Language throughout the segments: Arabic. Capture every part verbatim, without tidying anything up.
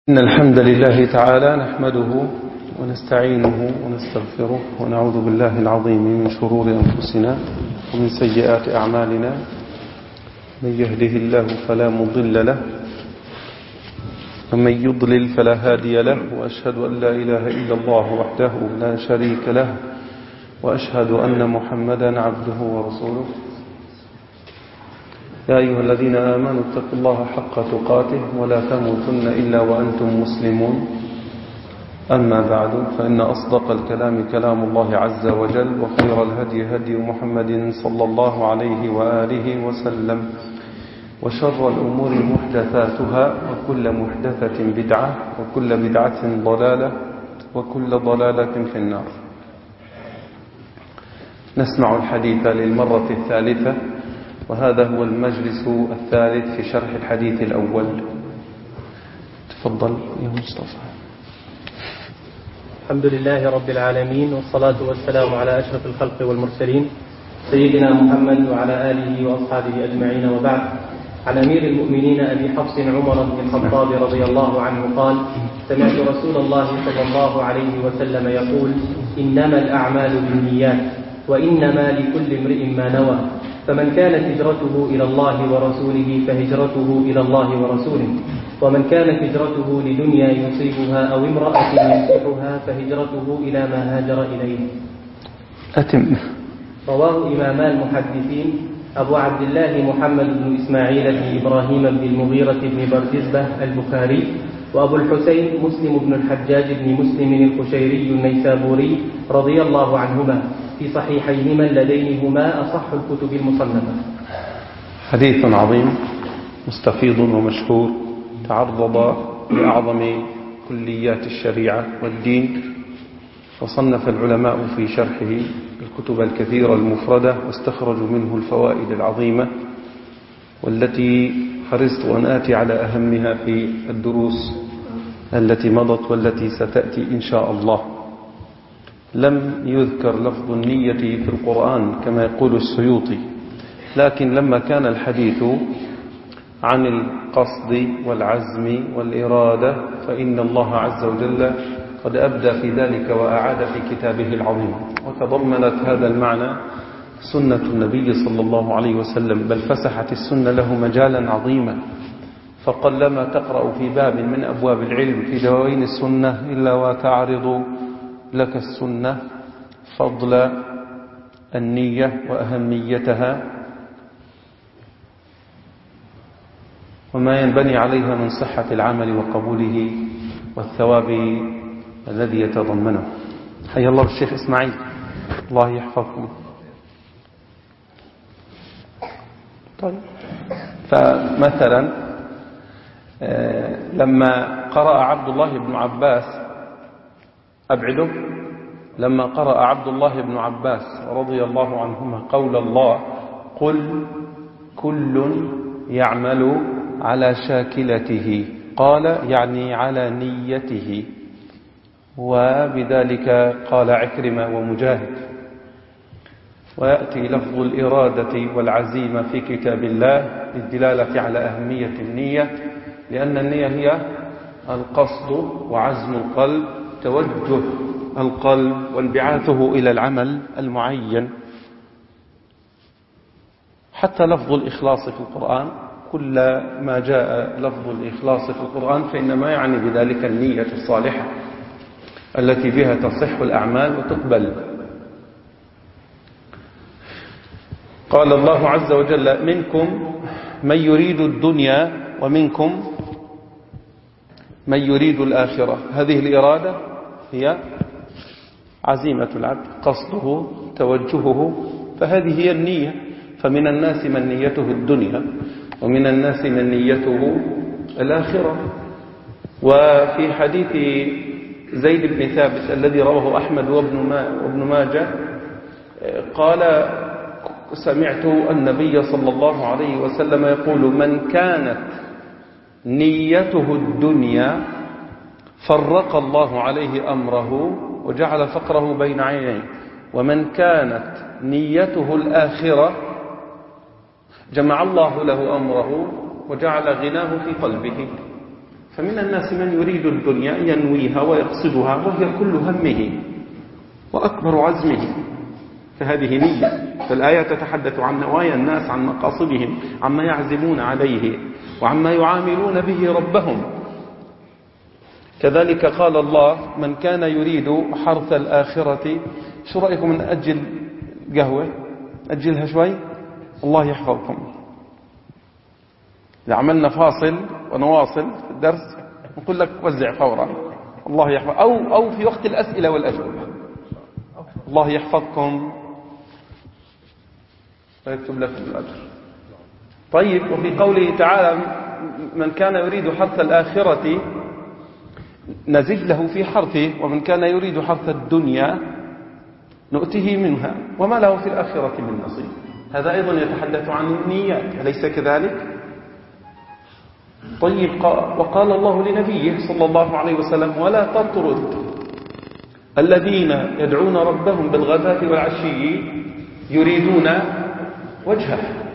إن الحمد لله تعالى نحمده ونستعينه ونستغفره ونعوذ بالله العظيم من شرور أنفسنا ومن سيئات أعمالنا. من يهده الله فلا مضل له ومن يضلل فلا هادي له، وأشهد أن لا إله إلا الله وحده لا شريك له، وأشهد أن محمدا عبده ورسوله. يا أيها الذين آمنوا اتقوا الله حق تقاته ولا تموتن إلا وأنتم مسلمون. أما بعد، فإن أصدق الكلام كلام الله عز وجل، وخير الهدي هدي محمد صلى الله عليه وآله وسلم، وشر الأمور محدثاتها، وكل محدثة بدعة، وكل بدعة ضلالة، وكل ضلالة في النار. نسمع الحديث للمرة الثالثة، وهذا هو المجلس الثالث في شرح الحديث الأول. تفضل يا مصطفى. الحمد لله رب العالمين، والصلاة والسلام على أشرف الخلق والمرسلين سيدنا محمد وعلى آله وأصحابه أجمعين، وبعد. عن أمير المؤمنين أبي حفص عمر بن الخطاب رضي الله عنه قال: سمعت رسول الله صلى الله عليه وسلم يقول: إنما الأعمال بالنيات، وإنما لكل امرئ ما نوى، فمن كانت هجرته إلى الله ورسوله فهجرته إلى الله ورسوله، ومن كانت هجرته لدنيا يصيبها أو امرأة ينكحها فهجرته إلى ما هاجر إليه. أتم. رواه إماما المحدثين أبو عبد الله محمد بن إسماعيل بن إبراهيم بن المغيرة بن بردزبة البخاري، وأبو الحسين مسلم بن الحجاج بن مسلم القشيري النيسابوري رضي الله عنهما في صحيحيهما اللذين هما أصح الكتب المصنفة. حديث عظيم مستفيض ومشهور، تعرض لأعظم كليات الشريعة والدين، وصنف العلماء في شرحه الكتب الكثيرة المفردة، واستخرجوا منه الفوائد العظيمة، والتي حرصت أن آتي على أهمها في الدروس التي مضت والتي ستأتي إن شاء الله. لم يذكر لفظ النية في القرآن كما يقول السيوطي، لكن لما كان الحديث عن القصد والعزم والإرادة فإن الله عز وجل قد أبدى في ذلك وأعاد في كتابه العظيم، وتضمنت هذا المعنى سنة النبي صلى الله عليه وسلم، بل فسحت السنة له مجالا عظيما، فقلما تقرأ في باب من أبواب العلم في دواوين السنة إلا وتعرض لك السنة فضل النية وأهميتها وما ينبني عليها من صحة العمل وقبوله والثواب الذي يتضمنه. حيا الله الشيخ إسماعيل، الله يحفظكم. طيب، فمثلا لما قرأ عبد الله بن عباس أبعده لما قرأ عبد الله بن عباس رضي الله عنهما قول الله: قل كل يعمل على شاكلته، قال يعني على نيته، وبذلك قال عكرمة ومجاهد. ويأتي لفظ الإرادة والعزيمة في كتاب الله للدلالة على أهمية النية، لأن النية هي القصد وعزم القلب، توجه القلب وانبعاثه إلى العمل المعين. حتى لفظ الإخلاص في القرآن، كل ما جاء لفظ الإخلاص في القرآن فإنما يعني بذلك النية الصالحة التي بها تصح الأعمال وتقبل. قال الله عز وجل: منكم من يريد الدنيا ومنكم من يريد الآخرة. هذه الإرادة هي عزيمة العبد، قصده، توجهه، فهذه هي النية. فمن الناس من نيته الدنيا، ومن الناس من نيته الآخرة. وفي حديث زيد بن ثابت الذي رواه أحمد وابن ماجه قال: سمعت النبي صلى الله عليه وسلم يقول: من كانت نيته الدنيا فرق الله عليه أمره وجعل فقره بين عينيه، ومن كانت نيته الآخرة جمع الله له أمره وجعل غناه في قلبه. فمن الناس من يريد الدنيا ينويها ويقصدها وهي كل همه وأكبر عزمه، فهذه نية. فالآية تتحدث عن نوايا الناس، عن مقاصدهم، عما يعزمون عليه وعما يعاملون به ربهم. كذلك قال الله: من كان يريد حرث الآخرة. شو رأيكم من أجل قهوة؟ أجلها شوي، الله يحفظكم. إذا عملنا فاصل ونواصل في الدرس نقول لك وزع فورا، الله يحفظ، أو, أو في وقت الأسئلة والأجوبة. الله يحفظكم ويكتب لكم الأجر. طيب، وفي قوله تعالى: من كان يريد حرث الآخرة نزد له في حرثه، ومن كان يريد حرث الدنيا نؤته منها وما له في الآخرة من نصيب. هذا أيضا يتحدث عن النيات، أليس كذلك؟ طيب، وقال الله لنبيه صلى الله عليه وسلم: ولا تطرد الذين يدعون ربهم بالغداة والعشي يريدون وجهه.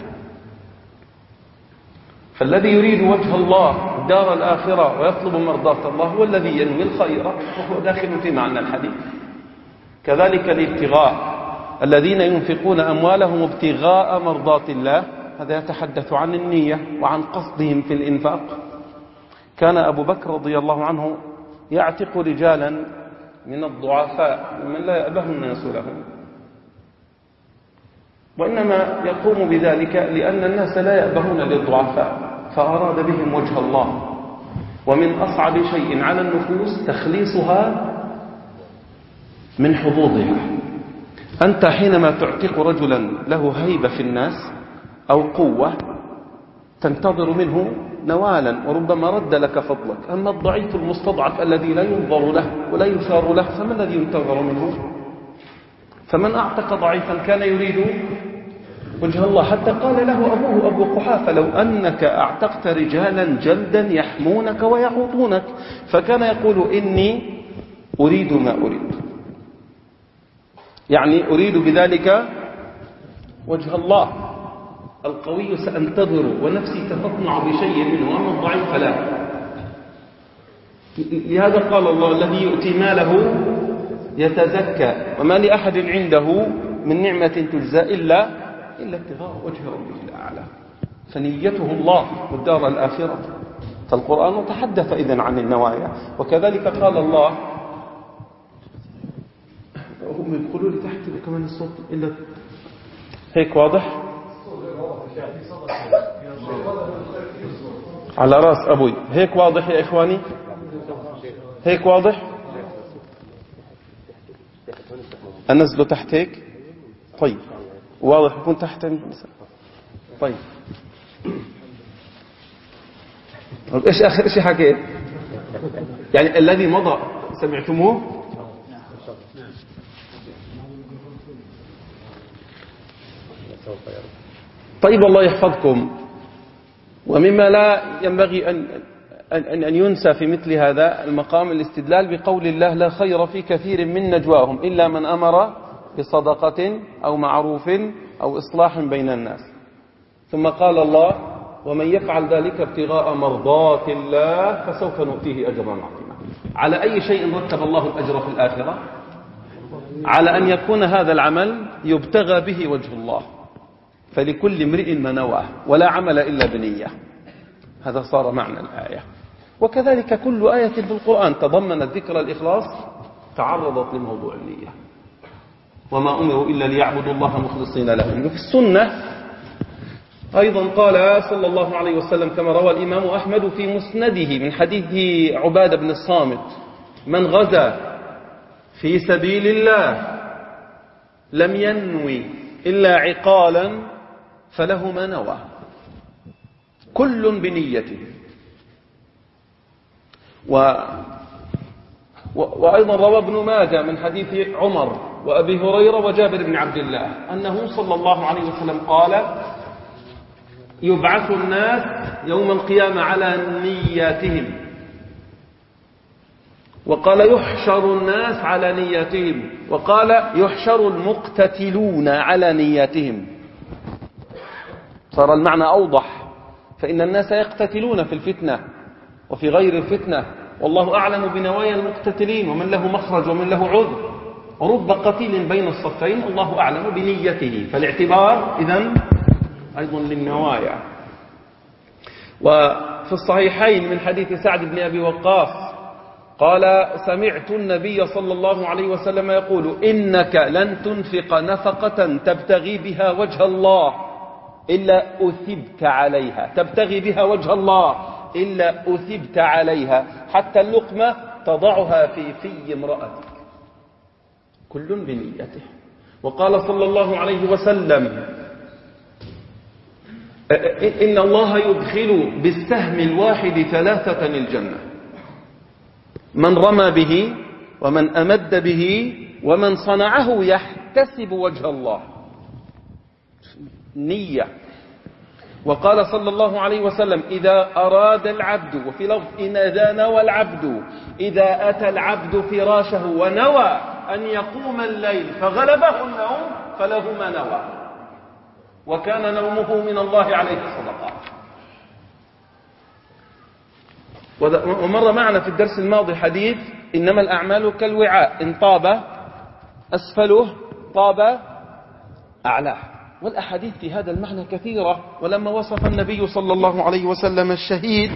فالذي يريد وجه الله دار الآخرة ويطلب مرضاة الله هو الذي ينوي الخير، وهو داخل في معنى الحديث. كذلك الابتغاء، الذين ينفقون أموالهم ابتغاء مرضات الله، هذا يتحدث عن النية وعن قصدهم في الإنفاق. كان أبو بكر رضي الله عنه يعتق رجالا من الضعفاء من لا يأبه الناس لهم، وإنما يقوم بذلك لأن الناس لا يأبهون للضعفاء، فأراد بهم وجه الله. ومن أصعب شيء على النفوس تخليصها من حظوظها. أنت حينما تعتق رجلا له هيبة في الناس أو قوة تنتظر منه نوالا وربما رد لك فضلك. أما الضعيف المستضعف الذي لا ينظر له ولا يشار له فما الذي ينتظر منه؟ فمن أعتق ضعيفا كان يريد وجه الله، حتى قال له أبوه أبو قحافة: لو أنك أعتقت رجالا جلدا يحمونك ويحوطونك. فكان يقول: إني أريد ما أريد، يعني أريد بذلك وجه الله. القوي سأنتظر ونفسي تتصنع بشيء منه، أما الضعيف فلا. لهذا قال الله: الذي يؤتي ماله يتزكى وما لأحد عنده من نعمة تجزى إلا إلا ابتغاء وجه ربه الأعلى. فنيته الله والدار الآخرة. فالقرآن تحدث إذن عن النوايا. وكذلك قال الله: هم يدخلوا لي تحت كمان الصوت إلا هيك واضح على رأس أبوي، هيك واضح يا إخواني؟ هيك واضح؟ أنزله تحت هيك؟ طيب، واضح يكون تحت. طيب، إيش آخر شيء حكيت؟ يعني الذي مضى سمعتموه؟ طيب، الله يحفظكم. ومما لا ينبغي أن أن أن ينسى في مثل هذا المقام الاستدلال بقول الله: لا خير في كثير من نجواهم إلا من أمر بصدقة أو معروف أو إصلاح بين الناس. ثم قال الله: ومن يفعل ذلك ابتغاء مرضات الله فسوف نؤتيه أجرا عظيما. على أي شيء رتب الله الأجر في الآخرة؟ على أن يكون هذا العمل يبتغى به وجه الله. فلكل امرئ ما نواه، ولا عمل إلا بنية. هذا صار معنى الآية. وكذلك كل آية في القرآن تضمنت ذكر الإخلاص تعرضت لموضوع النية. وما أمروا إلا ليعبدوا الله مخلصين له. وفي السنة أيضا قال صلى الله عليه وسلم كما روى الإمام أحمد في مسنده من حديث عبادة بن الصامت: من غزا في سبيل الله لم ينوي إلا عقالا فله ما نوى، كل بنيته. و... وأيضا روى ابن ماجه من حديث عمر وأبي هريرة وجابر بن عبد الله أنه صلى الله عليه وسلم قال: يبعث الناس يوم القيامة على نياتهم. وقال: يحشر الناس على نياتهم. وقال: يحشر المقتتلون على نياتهم. صار المعنى أوضح، فإن الناس يقتتلون في الفتنة وفي غير الفتنة، والله أعلم بنوايا المقتتلين ومن له مخرج ومن له عذر، ورب قتيل بين الصفين الله أعلم بنيته. فالاعتبار إذن أيضا للنوايا. وفي الصحيحين من حديث سعد بن أبي وقاص قال سمعت النبي صلى الله عليه وسلم يقول إنك لن تنفق نفقة تبتغي بها وجه الله إلا أثبت عليها، تبتغي بها وجه الله إلا أثبت عليها، حتى اللقمة تضعها في في امرأتك، كل بنيته. وقال صلى الله عليه وسلم إن الله يدخل بالسهم الواحد ثلاثة الجنة، من رمى به ومن أمد به ومن صنعه يحتسب وجه الله، نية. وقال صلى الله عليه وسلم إذا أراد العبد، وفي لفظ إن إذا نوى العبد، إذا أتى العبد فراشه ونوى أن يقوم الليل فغلبه النوم فله ما نوى، وكان نومه من الله عليه الصدقات. ومر معنا في الدرس الماضي حديث إنما الأعمال كالوعاء إن طاب أسفله طاب أعلاه، والأحاديث في هذا المعنى كثيرة. ولما وصف النبي صلى الله عليه وسلم الشهيد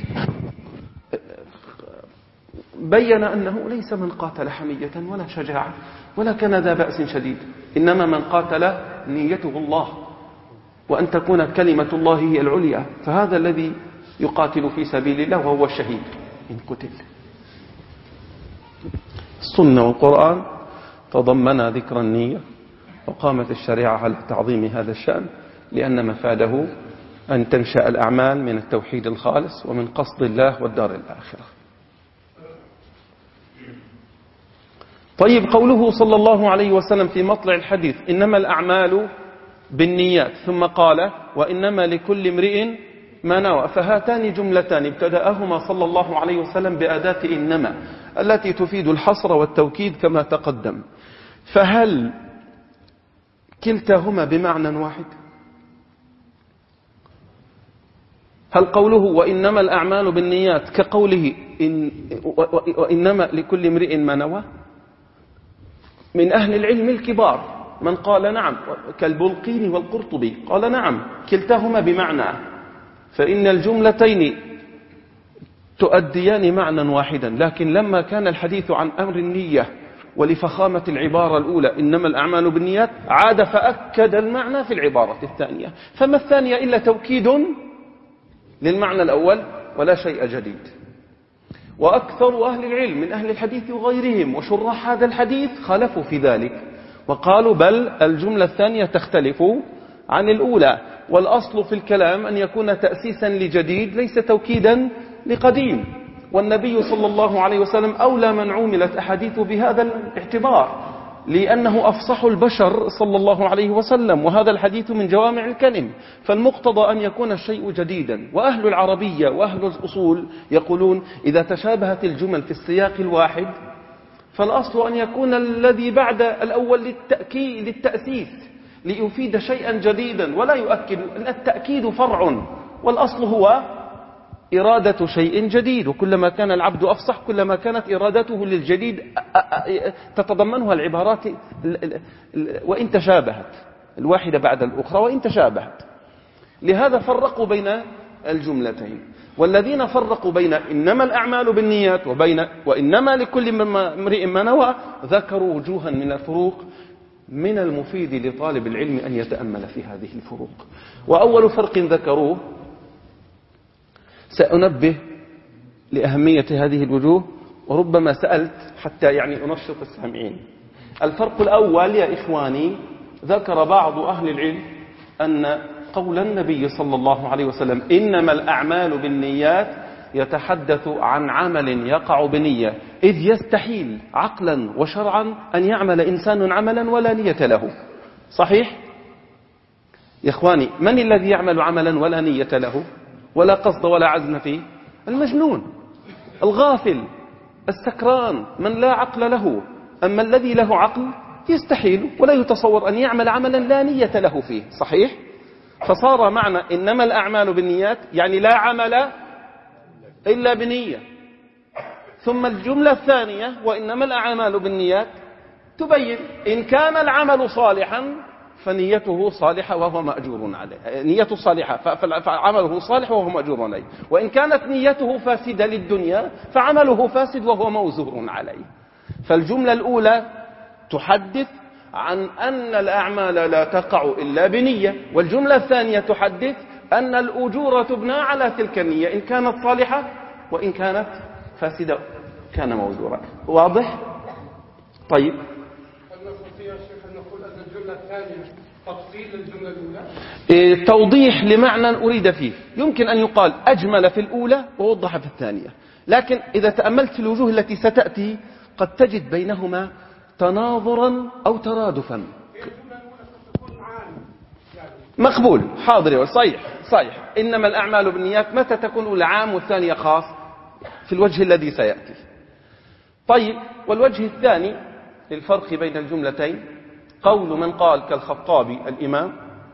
بين أنه ليس من قاتل حمية ولا شجاعة ولا كان ذا بأس شديد، إنما من قاتل نيته الله وأن تكون كلمة الله هي العليا، فهذا الذي يقاتل في سبيل الله وهو الشهيد إن قتل. السنة والقرآن تضمن ذكر النية، وقامت الشريعة على تعظيم هذا الشأن، لأن مفاده أن تنشأ الأعمال من التوحيد الخالص ومن قصد الله والدار الآخرة. طيب، قوله صلى الله عليه وسلم في مطلع الحديث إنما الأعمال بالنيات، ثم قال وإنما لكل امرئ ما نوى، فهاتان جملتان ابتدأهما صلى الله عليه وسلم بأداة إنما التي تفيد الحصر والتوكيد كما تقدم، فهل كلتاهما بمعنى واحد؟ هل قوله وإنما الأعمال بالنيات كقوله إن وإنما لكل امرئ ما نوى؟ من أهل العلم الكبار من قال نعم، كالبلقيني والقرطبي قال نعم كلتاهما بمعنى، فإن الجملتين تؤديان معنى واحدا، لكن لما كان الحديث عن أمر النية ولفخامة العبارة الأولى إنما الأعمال بالنيات عاد فأكد المعنى في العبارة الثانية، فما الثانية إلا توكيد للمعنى الأول ولا شيء جديد. وأكثر أهل العلم من أهل الحديث وغيرهم وشراح هذا الحديث خالفوا في ذلك، وقالوا بل الجملة الثانية تختلف عن الأولى، والأصل في الكلام أن يكون تأسيسا لجديد ليس توكيدا لقديم، والنبي صلى الله عليه وسلم أولى من عملت أحاديث بهذا الاعتبار، لأنه أفصح البشر صلى الله عليه وسلم، وهذا الحديث من جوامع الكلم، فالمقتضى أن يكون الشيء جديدا. وأهل العربية وأهل الأصول يقولون إذا تشابهت الجمل في السياق الواحد فالأصل أن يكون الذي بعد الأول للتأكيد للتأسيس ليفيد شيئا جديدا ولا يؤكد، التأكيد فرع والأصل هو إرادة شيء جديد، وكلما كان العبد أفصح كلما كانت إرادته للجديد تتضمنها العبارات وإن تشابهت الواحدة بعد الأخرى وإن تشابهت. لهذا فرقوا بين الجملتين، والذين فرقوا بين إنما الأعمال بالنيات وبين وإنما لكل امرئ ما نوى ذكروا وجوها من الفروق من المفيد لطالب العلم أن يتأمل في هذه الفروق. وأول فرق ذكروه سأنبه لأهمية هذه الوجوه، وربما سألت حتى يعني أنشط السامعين. الفرق الأول يا إخواني، ذكر بعض أهل العلم أن قول النبي صلى الله عليه وسلم إنما الأعمال بالنيات يتحدث عن عمل يقع بنية، إذ يستحيل عقلا وشرعا أن يعمل إنسان عملا ولا نية له. صحيح؟ يا إخواني، من الذي يعمل عملا ولا نية له ولا قصد ولا عزم فيه؟ المجنون، الغافل، السكران، من لا عقل له. أما الذي له عقل يستحيل ولا يتصور أن يعمل عملا لا نية له فيه. صحيح؟ فصار معنى إنما الأعمال بالنيات يعني لا عمل إلا بنية. ثم الجملة الثانية وإنما الأعمال بالنيات تبين إن كان العمل صالحا فنيته صالحة وهو مأجور عليه، نيته صالحة فعمله صالح وهو مأجور عليه، وإن كانت نيته فاسدة للدنيا فعمله فاسد وهو موزور عليه. فالجملة الأولى تحدث عن أن الأعمال لا تقع إلا بنية، والجملة الثانية تحدث أن الأجور تبنى على تلك النية إن كانت صالحة وإن كانت فاسدة كان موزورا. واضح؟ طيب، نقول أن الجملة الثانية تفصيل للجملة الأولى. إيه توضيح لمعنى أريد فيه. يمكن أن يقال أجمل في الأولى ووضح في الثانية، لكن إذا تأملت في الوجوه التي ستأتي قد تجد بينهما تناظرا أو ترادفا. مقبول، حاضر، صحيح صحيح. إنما الأعمال بالنيات متى تكون الأولى عام والثانية خاص؟ في الوجه الذي سيأتي. طيب، والوجه الثاني للفرق بين الجملتين قول من قال كالخطابي الإمام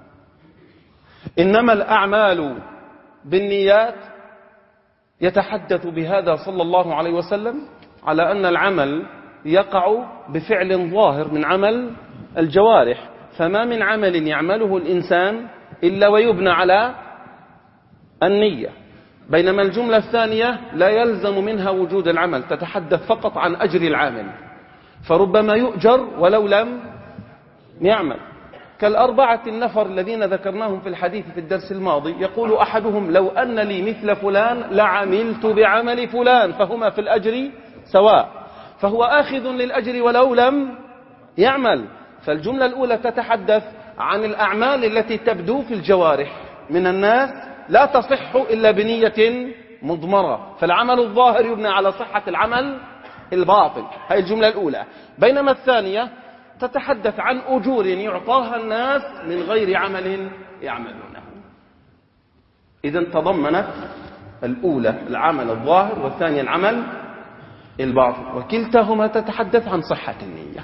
إنما الأعمال بالنيات، يتحدث بهذا صلى الله عليه وسلم على أن العمل يقع بفعل ظاهر من عمل الجوارح، فما من عمل يعمله الإنسان إلا ويبنى على النية. بينما الجملة الثانية لا يلزم منها وجود العمل، تتحدث فقط عن أجر العامل، فربما يؤجر ولو لم يعمل. كالأربعة النفر الذين ذكرناهم في الحديث في الدرس الماضي، يقول أحدهم لو أن لي مثل فلان لعملت بعمل فلان، فهما في الأجر سواء، فهو آخذ للأجر ولو لم يعمل. فالجملة الأولى تتحدث عن الأعمال التي تبدو في الجوارح من الناس لا تصح إلا بنية مضمرة، فالعمل الظاهر يبنى على صحة العمل الباطل. هذه الجملة الأولى. بينما الثانية تتحدث عن أجور يعطاها الناس من غير عمل يعملونه. إذن تضمنت الأولى العمل الظاهر والثانية العمل الباطل، وكلتاهما تتحدث عن صحة النية.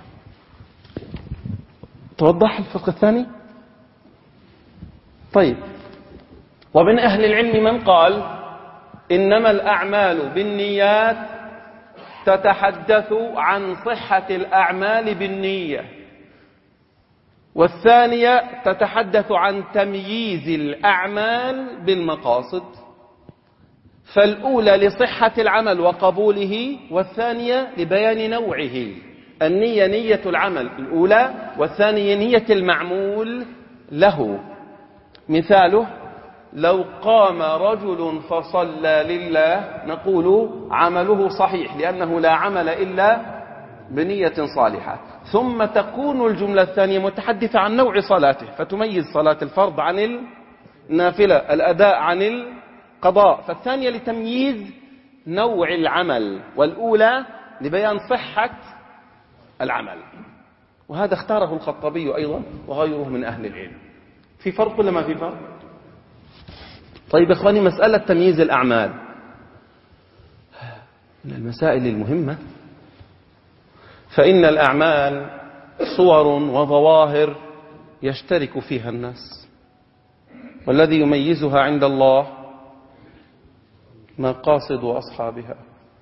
توضح الفرق الثاني؟ طيب، ومن أهل العلم من قال إنما الأعمال بالنيات تتحدث عن صحة الأعمال بالنية، والثانية تتحدث عن تمييز الأعمال بالمقاصد. فالأولى لصحة العمل وقبوله، والثانية لبيان نوعه. النية نية العمل الأولى، والثانية نية المعمول له. مثاله لو قام رجل فصلى لله نقول عمله صحيح لأنه لا عمل إلا بنية صالحة. ثم تكون الجملة الثانية متحدثة عن نوع صلاته، فتميز صلاة الفرض عن النافلة، الأداء عن القضاء. فالثانية لتمييز نوع العمل، والأولى لبيان صحة العمل. وهذا اختاره الخطابي أيضا وغيره من أهل العلم. في فرق ولا ما في فرق؟ طيب إخواني، مسألة تمييز الأعمال من المسائل المهمة، فإن الأعمال صور وظواهر يشترك فيها الناس، والذي يميزها عند الله مقاصد أصحابها.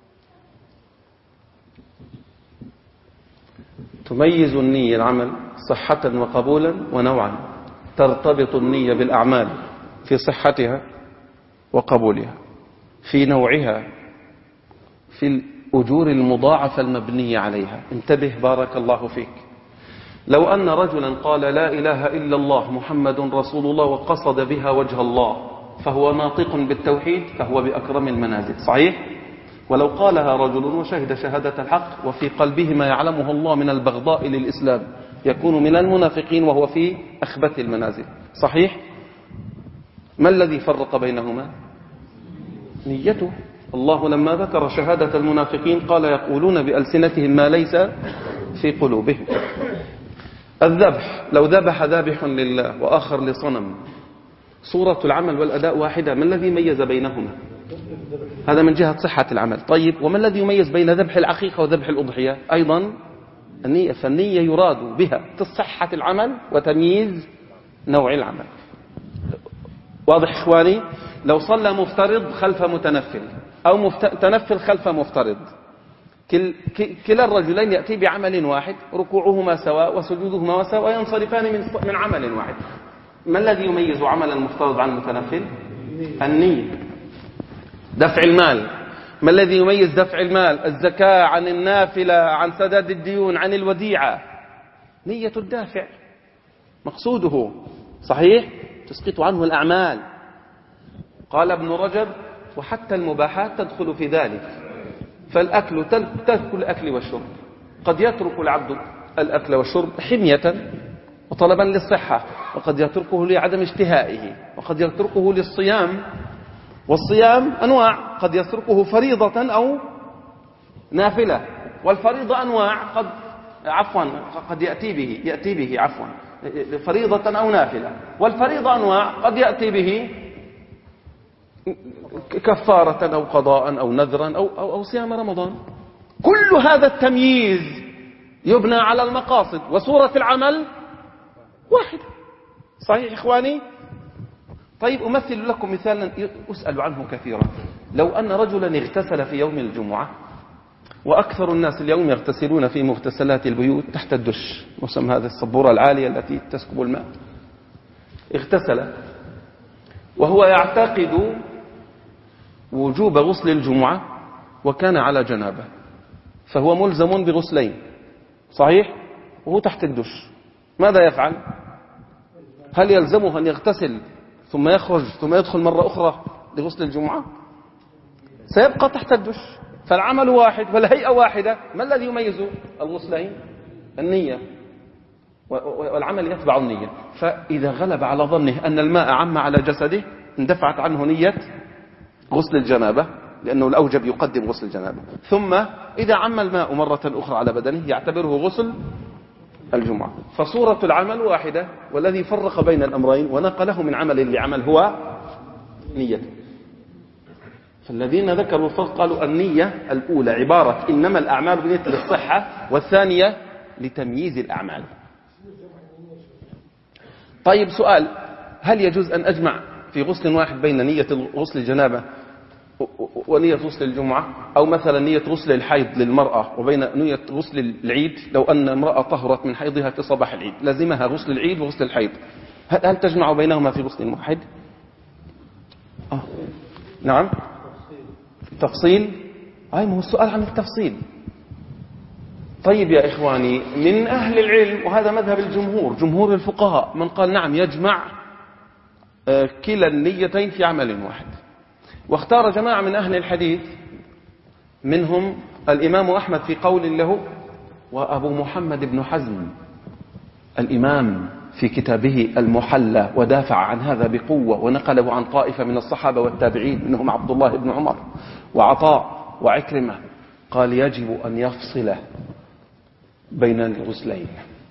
تميز النية العمل صحة وقبولا ونوعا، ترتبط النية بالأعمال في صحتها وقبولها، في نوعها، في الأجور المضاعفة المبنية عليها. انتبه بارك الله فيك، لو أن رجلا قال لا إله إلا الله محمد رسول الله وقصد بها وجه الله، فهو ناطق بالتوحيد، فهو بأكرم المنازل، صحيح؟ ولو قالها رجل وشهد شهادة الحق وفي قلبه ما يعلمه الله من البغضاء للإسلام، يكون من المنافقين وهو في أخبث المنازل، صحيح؟ ما الذي فرق بينهما؟ نيته. الله لما ذكر شهادة المنافقين قال يقولون بألسنتهم ما ليس في قلوبهم. الذبح، لو ذبح ذابح لله وآخر لصنم، صورة العمل والأداء واحدة، ما الذي ميز بينهما؟ هذا من جهة صحة العمل. طيب، وما الذي يميز بين ذبح العقيقة وذبح الأضحية؟ أيضا النية. فالنية يراد بها صحة العمل وتمييز نوع العمل. واضح إخواني؟ لو صلى مفترض خلف متنفل أو متنفل خلف مفترض، كل كلا الرجلين يأتي بعمل واحد، ركوعهما سواء وسجودهما سواء وينصرفان من من عمل واحد. ما الذي يميز عمل المفترض عن المتنفل؟ النية. دفع المال، ما الذي يميز دفع المال؟ الزكاة عن النافلة، عن سداد الديون، عن الوديعة. نية الدافع مقصوده صحيح، تسقط عنه الأعمال. قال ابن رجب: وحتى المباحات تدخل في ذلك، فالأكل ترك الأكل والشرب، قد يترك العبد الأكل والشرب حمية وطلبا للصحة، وقد يتركه لعدم اشتهائه، وقد يتركه للصيام، والصيام أنواع، قد يتركه فريضة أو نافلة، والفريضة أنواع، قد عفوا قد يأتي به يأتي به عفوا فريضة أو نافلة، والفريضة أنواع، قد يأتي به كفارة أو قضاء أو نذرا أو, أو, أو صيام رمضان. كل هذا التمييز يبنى على المقاصد، وصورة العمل واحدة. صحيح إخواني؟ طيب أمثل لكم مثالا أسأل عنه كثيرا. لو أن رجلا اغتسل في يوم الجمعة، وأكثر الناس اليوم يغتسلون في مغتسلات البيوت تحت الدش، وسم هذه الصبورة العالية التي تسكب الماء، اغتسل وهو يعتقد وجوب غسل الجمعة وكان على جنابه، فهو ملزم بغسلين صحيح، وهو تحت الدش، ماذا يفعل؟ هل يلزمه أن يغتسل ثم يخرج ثم يدخل مرة أخرى لغسل الجمعة؟ سيبقى تحت الدش. فالعمل واحد والهيئة واحدة. ما الذي يميز الغسلين؟ النية، والعمل يتبع النية. فإذا غلب على ظنه أن الماء عم على جسده، اندفعت عنه نية غسل الجنابة، لأنه الأوجب يقدم غسل الجنابة. ثم إذا عم الماء مرة أخرى على بدنه يعتبره غسل الجمعة. فصورة العمل واحدة، والذي فرق بين الأمرين ونقله من عمل لعمل هو نية. فالذين ذكروا الفرق قالوا النية الأولى عبارة إنما الأعمال بنية للصحة، والثانية لتمييز الأعمال. طيب سؤال: هل يجوز أن أجمع في غسل واحد بين نية غسل الجنابة ونية غسل الجمعة، أو مثلا نية غسل الحيض للمرأة وبين نية غسل العيد؟ لو أن امرأة طهرت من حيضها في صباح العيد لازمها غسل العيد وغسل الحيض، هل تجمع بينهما في غسل واحد؟ آه. نعم، تفصيل. أي ما هو السؤال عن التفصيل. طيب يا إخواني، من أهل العلم، وهذا مذهب الجمهور جمهور الفقهاء، من قال نعم يجمع كلا النيتين في عمل واحد. واختار جماعة من أهل الحديث، منهم الإمام أحمد في قول له، وأبو محمد بن حزم الإمام في كتابه المحلى ودافع عن هذا بقوة، ونقله عن طائفة من الصحابة والتابعين، منهم عبد الله بن عمر وعطاء وعكرمة، قال يجب أن يفصل بين الغسلين.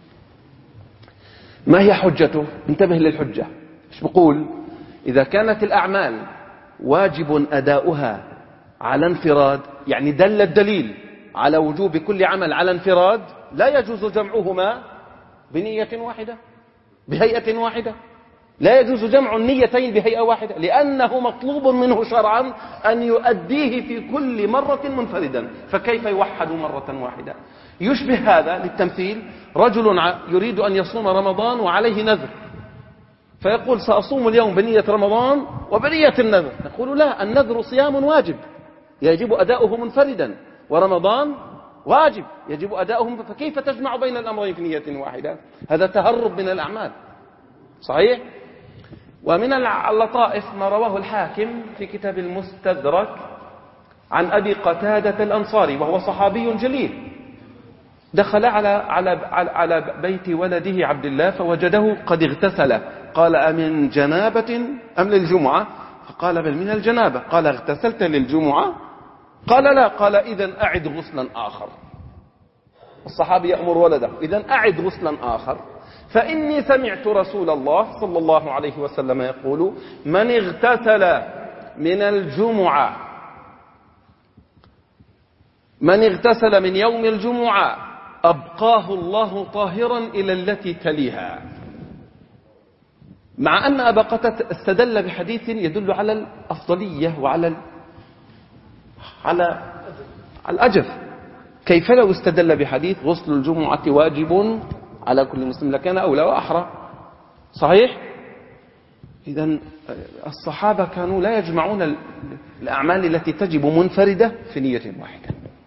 ما هي حجته؟ انتبه للحجة. ايش بقول؟ إذا كانت الأعمال واجب أداؤها على انفراد، يعني دل الدليل على وجوب كل عمل على انفراد، لا يجوز جمعهما بنية واحدة بهيئة واحدة. لا يجوز جمع النيتين بهيئة واحدة، لأنه مطلوب منه شرعا أن يؤديه في كل مرة منفردا، فكيف يوحد مرة واحدة؟ يشبه هذا للتمثيل رجل يريد أن يصوم رمضان وعليه نذر، فيقول سأصوم اليوم بنية رمضان وبنية النذر. نقول لا، النذر صيام واجب يجب أداؤه منفردا، ورمضان واجب يجب أداؤه، فكيف تجمع بين الأمرين في نية واحدة؟ هذا تهرب من الأعمال صحيح. ومن اللطائف ما رواه الحاكم في كتاب المستدرك عن أبي قتادة الأنصاري، وهو صحابي جليل، دخل على على على بيت ولده عبد الله فوجده قد اغتسل، قال أمن جنابة أم للجمعة؟ فقال بل من الجنابة. قال اغتسلت للجمعة؟ قال لا. قال إذن أعد غسلا آخر. الصحابي يأمر ولده إذن أعد غسلا آخر، فإني سمعت رسول الله صلى الله عليه وسلم يقول من اغتسل من الجمعة من اغتسل من يوم الجمعة أبقاه الله طاهرا إلى التي تليها. مع أن أبا قتادة استدل بحديث يدل على الأفضلية وعلى على الأجر. كيف لو استدل بحديث غسل الجمعة واجب على كل مسلم لكان أولى وأحرى؟ صحيح؟ إذن الصحابة كانوا لا يجمعون الأعمال التي تجب منفردة في نية واحدة.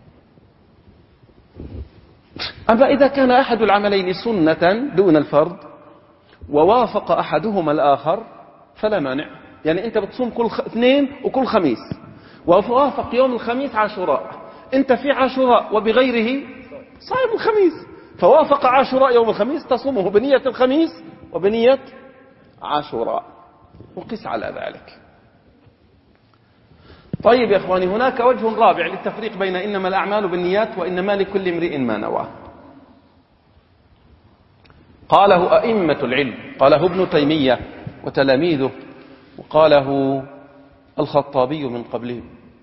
أما إذا كان أحد العملين سنة دون الفرض ووافق أحدهما الآخر فلا مانع. يعني أنت بتصوم كل خ... اثنين وكل خميس، ووافق يوم الخميس عاشوراء، أنت في عاشوراء وبغيره صائم الخميس، فوافق عاشوراء يوم الخميس تصومه بنية الخميس وبنية عاشوراء، وقس على ذلك. طيب يا إخواني، هناك وجه رابع للتفريق بين إنما الأعمال بالنيات وإنما لكل امرئ ما نوى. قاله أئمة العلم، قاله ابن تيمية وتلاميذه، وقاله الخطابي من قبله.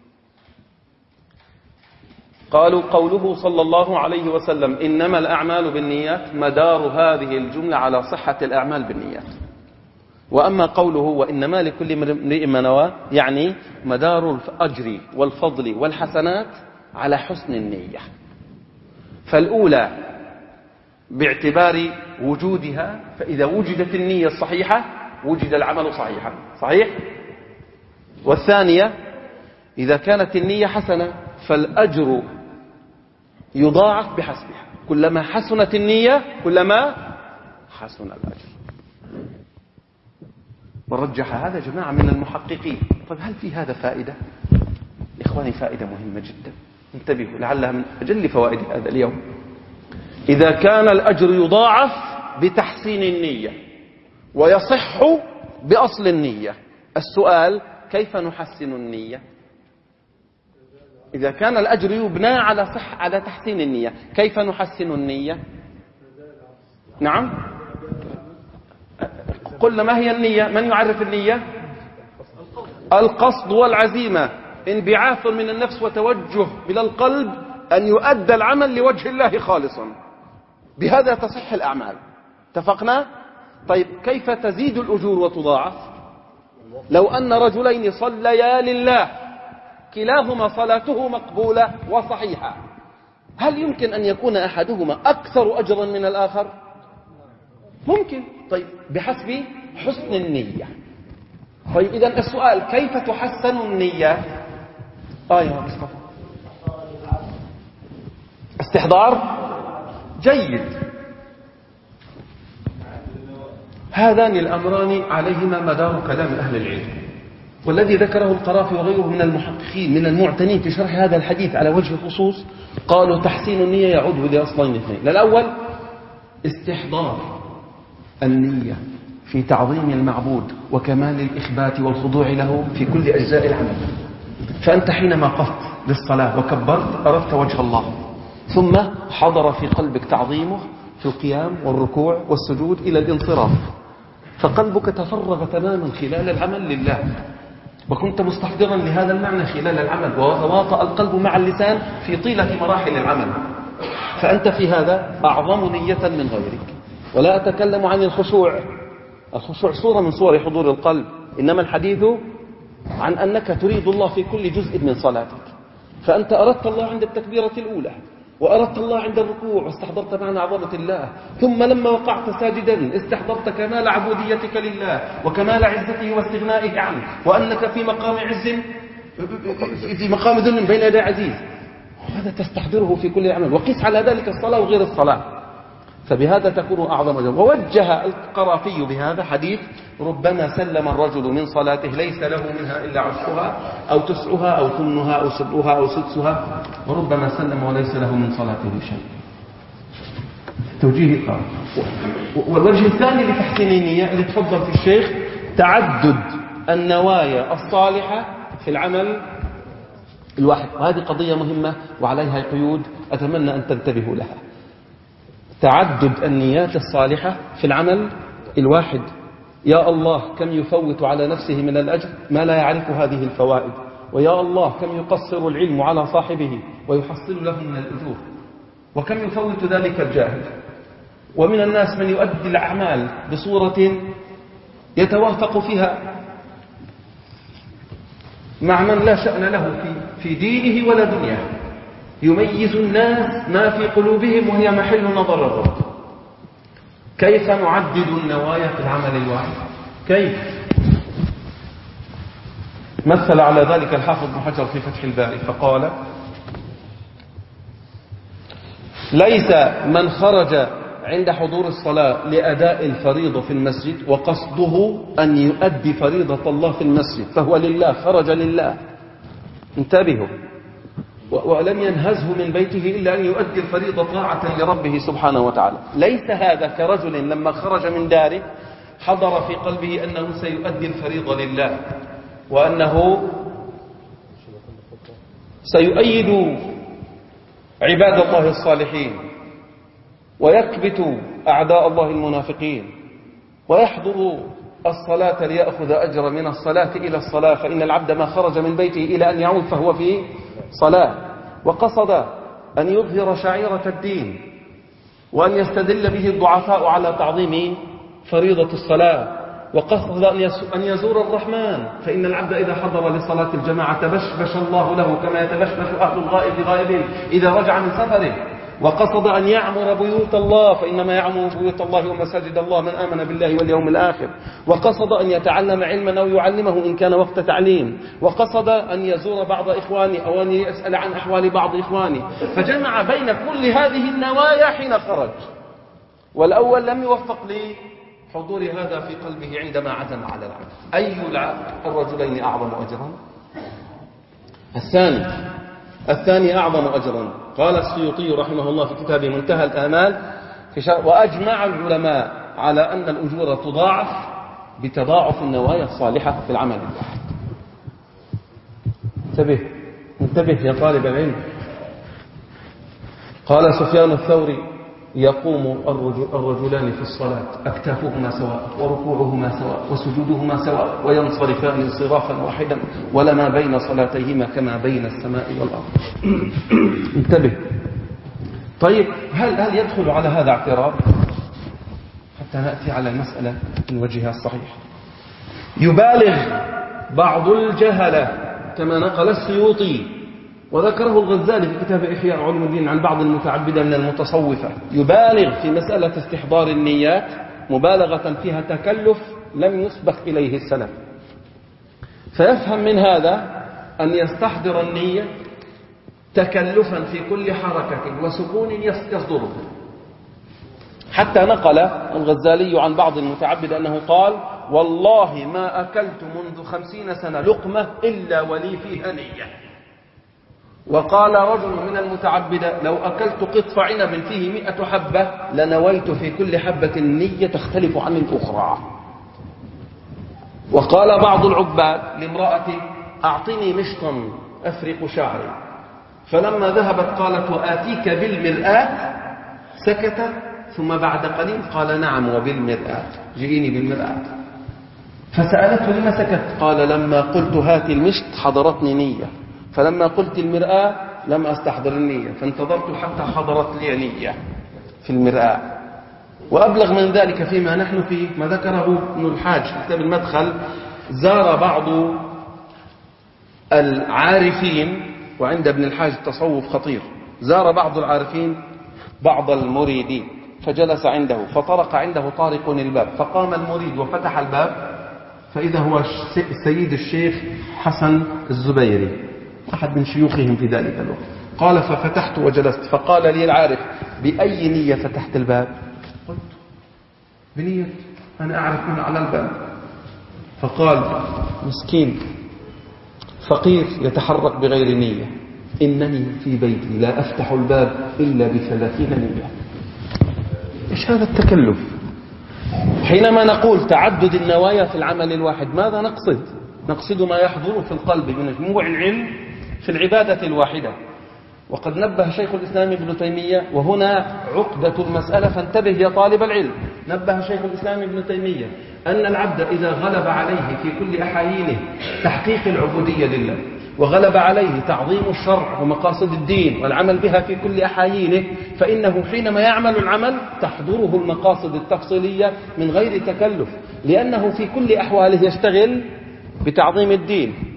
قالوا قوله صلى الله عليه وسلم إنما الأعمال بالنيات مدار هذه الجملة على صحة الأعمال بالنيات. وأما قوله وإنما لكل امرئ ما نوى يعني مدار الأجر والفضل والحسنات على حسن النية. فالأولى باعتبار وجودها، فإذا وجدت النية الصحيحة وجد العمل صحيحا، صحيح؟ والثانية إذا كانت النية حسنة فالأجر يضاعف بحسبها، كلما حسنت النية كلما حسن الأجر. ورجح هذا جماعة من المحققين. طيب هل في هذا فائدة؟ إخواني فائدة مهمة جدا، انتبهوا لعلها من أجل فوائد هذا اليوم. إذا كان الأجر يضاعف بتحسين النية ويصح بأصل النية، السؤال كيف نحسن النية؟ إذا كان الأجر يبنى على صح على تحسين النية، كيف نحسن النية؟ نعم، قلنا ما هي النية؟ من يعرف النية؟ القصد والعزيمة، انبعاث من النفس وتوجه إلى القلب أن يؤدى العمل لوجه الله خالصا، بهذا تصح الأعمال. اتفقنا؟ طيب كيف تزيد الأجور وتضاعف؟ لو أن رجلين صليا لله كلاهما صلاته مقبولة وصحيحة، هل يمكن أن يكون أحدهما أكثر أجرا من الآخر؟ ممكن. طيب بحسب حسن النية. طيب إذن السؤال كيف تحسن النية؟ آه يا مصطفى، استحضار جيد. هذان الأمران عليهما مدار كلام أهل العلم، والذي ذكره القرافي وغيره من المحققين من المعتنين في شرح هذا الحديث على وجه الخصوص قالوا تحسين النية يعود لأصلين اثنين. الأول استحضار النية في تعظيم المعبود وكمال الإخبات والخضوع له في كل أجزاء العمل. فأنت حينما قفت للصلاة وكبرت أردت وجه الله، ثم حضر في قلبك تعظيمه في القيام والركوع والسجود إلى الانصراف، فقلبك تفرغ تماما خلال العمل لله، وكنت مستحضرا لهذا المعنى خلال العمل، وتواطأ القلب مع اللسان في طيلة مراحل العمل، فأنت في هذا أعظم نية من غيرك. ولا أتكلم عن الخشوع، الخشوع صورة من صور حضور القلب، إنما الحديث عن أنك تريد الله في كل جزء من صلاتك، فأنت أردت الله عند التكبيرة الأولى، وأردت الله عند الركوع واستحضرت معنى عظمة الله، ثم لما وقعت ساجدا استحضرت كمال عبوديتك لله وكمال عزته واستغنائه عنه، وأنك في مقام عز في مقام ذل بين يدي عزيز، هذا تستحضره في كل عمل. وقس على ذلك الصلاة وغير الصلاة، فبهذا تكون أعظم أجر. ووجه القرافي بهذا حديث ربما سلم الرجل من صلاته ليس له منها إلا عشرها أو تسعها أو ثمنها أو سبعها أو سدسها، وربما سلم وليس له من صلاته شيء. توجيه القرافي. والوجه الثاني لتحسين النية اللي تفضل في الشيخ تعدد النوايا الصالحة في العمل الواحد، وهذه قضية مهمة وعليها قيود أتمنى أن تنتبهوا لها. تعدد النيات الصالحة في العمل الواحد. يا الله كم يفوت على نفسه من الأجر ما لا يعرف هذه الفوائد، ويا الله كم يقصر العلم على صاحبه ويحصل له من الأجور، وكم يفوت ذلك الجاهل. ومن الناس من يؤدي الأعمال بصورة يتوافق فيها مع من لا شأن له في في دينه ولا دنياه، يميز الناس ما في قلوبهم وهي محل نظر الرب. كيف نعدد النوايا في العمل الواحد؟ كيف؟ مثل على ذلك الحافظ ابن حجر في فتح الباري فقال: ليس من خرج عند حضور الصلاة لأداء الفريضة في المسجد وقصده أن يؤدي فريضة الله في المسجد فهو لله، خرج لله، انتبهوا، ولم ينهزه من بيته إلا أن يؤدي الفريضة طاعة لربه سبحانه وتعالى. ليس هذا كرجل لما خرج من داره حضر في قلبه أنه سيؤدي الفريضة لله، وأنه سيؤيد عباد الله الصالحين ويكبت أعداء الله المنافقين ويحضر الصلاة ليأخذ أجر من الصلاة إلى الصلاة، فإن العبد ما خرج من بيته إلى أن يعود فهو في صلاة، وقصد أن يظهر شعيرة الدين وأن يستدل به الضعفاء على تعظيم فريضة الصلاة، وقصد أن يزور الرحمن، فإن العبد إذا حضر لصلاة الجماعة تبشبش الله له كما يتبشبش أهل الغائب غائبين إذا رجع من سفره، وقصد أن يعمر بيوت الله، فإنما يعمر بيوت الله ومساجد الله من آمن بالله واليوم الآخر، وقصد أن يتعلم علما أو يعلمه إن كان وقت تعليم، وقصد أن يزور بعض إخواني أو أن يسأل عن أحوال بعض إخواني، فجمع بين كل هذه النوايا حين خرج. والأول لم يوفق لحضور هذا في قلبه عندما عزم على العمل. أي الرجلين أعظم أجرا؟ الثاني الثاني أعظم أجرا. قال السيوطي رحمه الله في كتابه منتهى الآمال في شرح: وأجمع العلماء على أن الأجور تضاعف بتضاعف النوايا الصالحة في العمل الواحد. انتبه انتبه يا طالب العلم. قال سفيان الثوري: يقوم الرجلان في الصلاة أكتافهما سواء وركوعهما سواء وسجودهما سواء وينصرفان انصرافا واحدا ولما بين صلاتيهما كما بين السماء والأرض. انتبه. طيب هل هل يدخل على هذا اعتراض؟ حتى نأتي على المسألة من وجهها الصحيح. يبالغ بعض الجهلة كما نقل السيوطي وذكره الغزالي في كتاب إحياء علوم الدين عن بعض المتعبدة من المتصوفة، يبالغ في مسألة استحضار النيات مبالغة فيها تكلف لم يسبق إليه السلف، فيفهم من هذا أن يستحضر النية تكلفا في كل حركة وسكون يصدره. حتى نقل الغزالي عن بعض المتعبد أنه قال: والله ما أكلت منذ خمسين سنة لقمة إلا ولي فيها نية. وقال رجل من المتعبدة: لو أكلت قطف عنب فيه مئة حبة لنويت في كل حبة نية تختلف عن الأخرى. وقال بعض العباد لامرأتي: أعطني مشطا أفرق شعري، فلما ذهبت قالت: وآتيك بالمرآة، سكت، ثم بعد قليل قال: نعم وبالمرآة، جئيني بالمرآة. فسألته: لما سكت؟ قال: لما قلت هات المشط حضرتني نية، فلما قلت المرآة لم أستحضر النية، فانتظرت حتى حضرت لي نية في المرآة. وأبلغ من ذلك فيما نحن فيه ما ذكره ابن الحاج في كتاب المدخل: زار بعض العارفين، وعند ابن الحاج تصوف خطير، زار بعض العارفين بعض المريدين فجلس عنده، فطرق عنده طارق الباب، فقام المريد وفتح الباب فإذا هو السيد الشيخ حسن الزبيري أحد من شيوخهم في ذلك الوقت. قال: ففتحت وجلست، فقال لي العارف: بأي نية فتحت الباب؟ قلت: بنية أنا أعرف من على الباب. فقال: مسكين فقير يتحرك بغير نية، إنني في بيتي لا أفتح الباب إلا بثلاثين نية. إيش هذا التكلف؟ حينما نقول تعدد النوايا في العمل الواحد ماذا نقصد؟ نقصد ما يحضر في القلب من جموع العلم في العبادة الواحدة. وقد نبه شيخ الإسلام ابن تيمية، وهنا عقدة المسألة فانتبه يا طالب العلم، نبه شيخ الإسلام ابن تيمية أن العبد إذا غلب عليه في كل أحايينه تحقيق العبودية لله، وغلب عليه تعظيم الشرع ومقاصد الدين والعمل بها في كل أحايينه، فإنه حينما يعمل العمل تحضره المقاصد التفصيلية من غير تكلف، لأنه في كل أحواله يشتغل بتعظيم الدين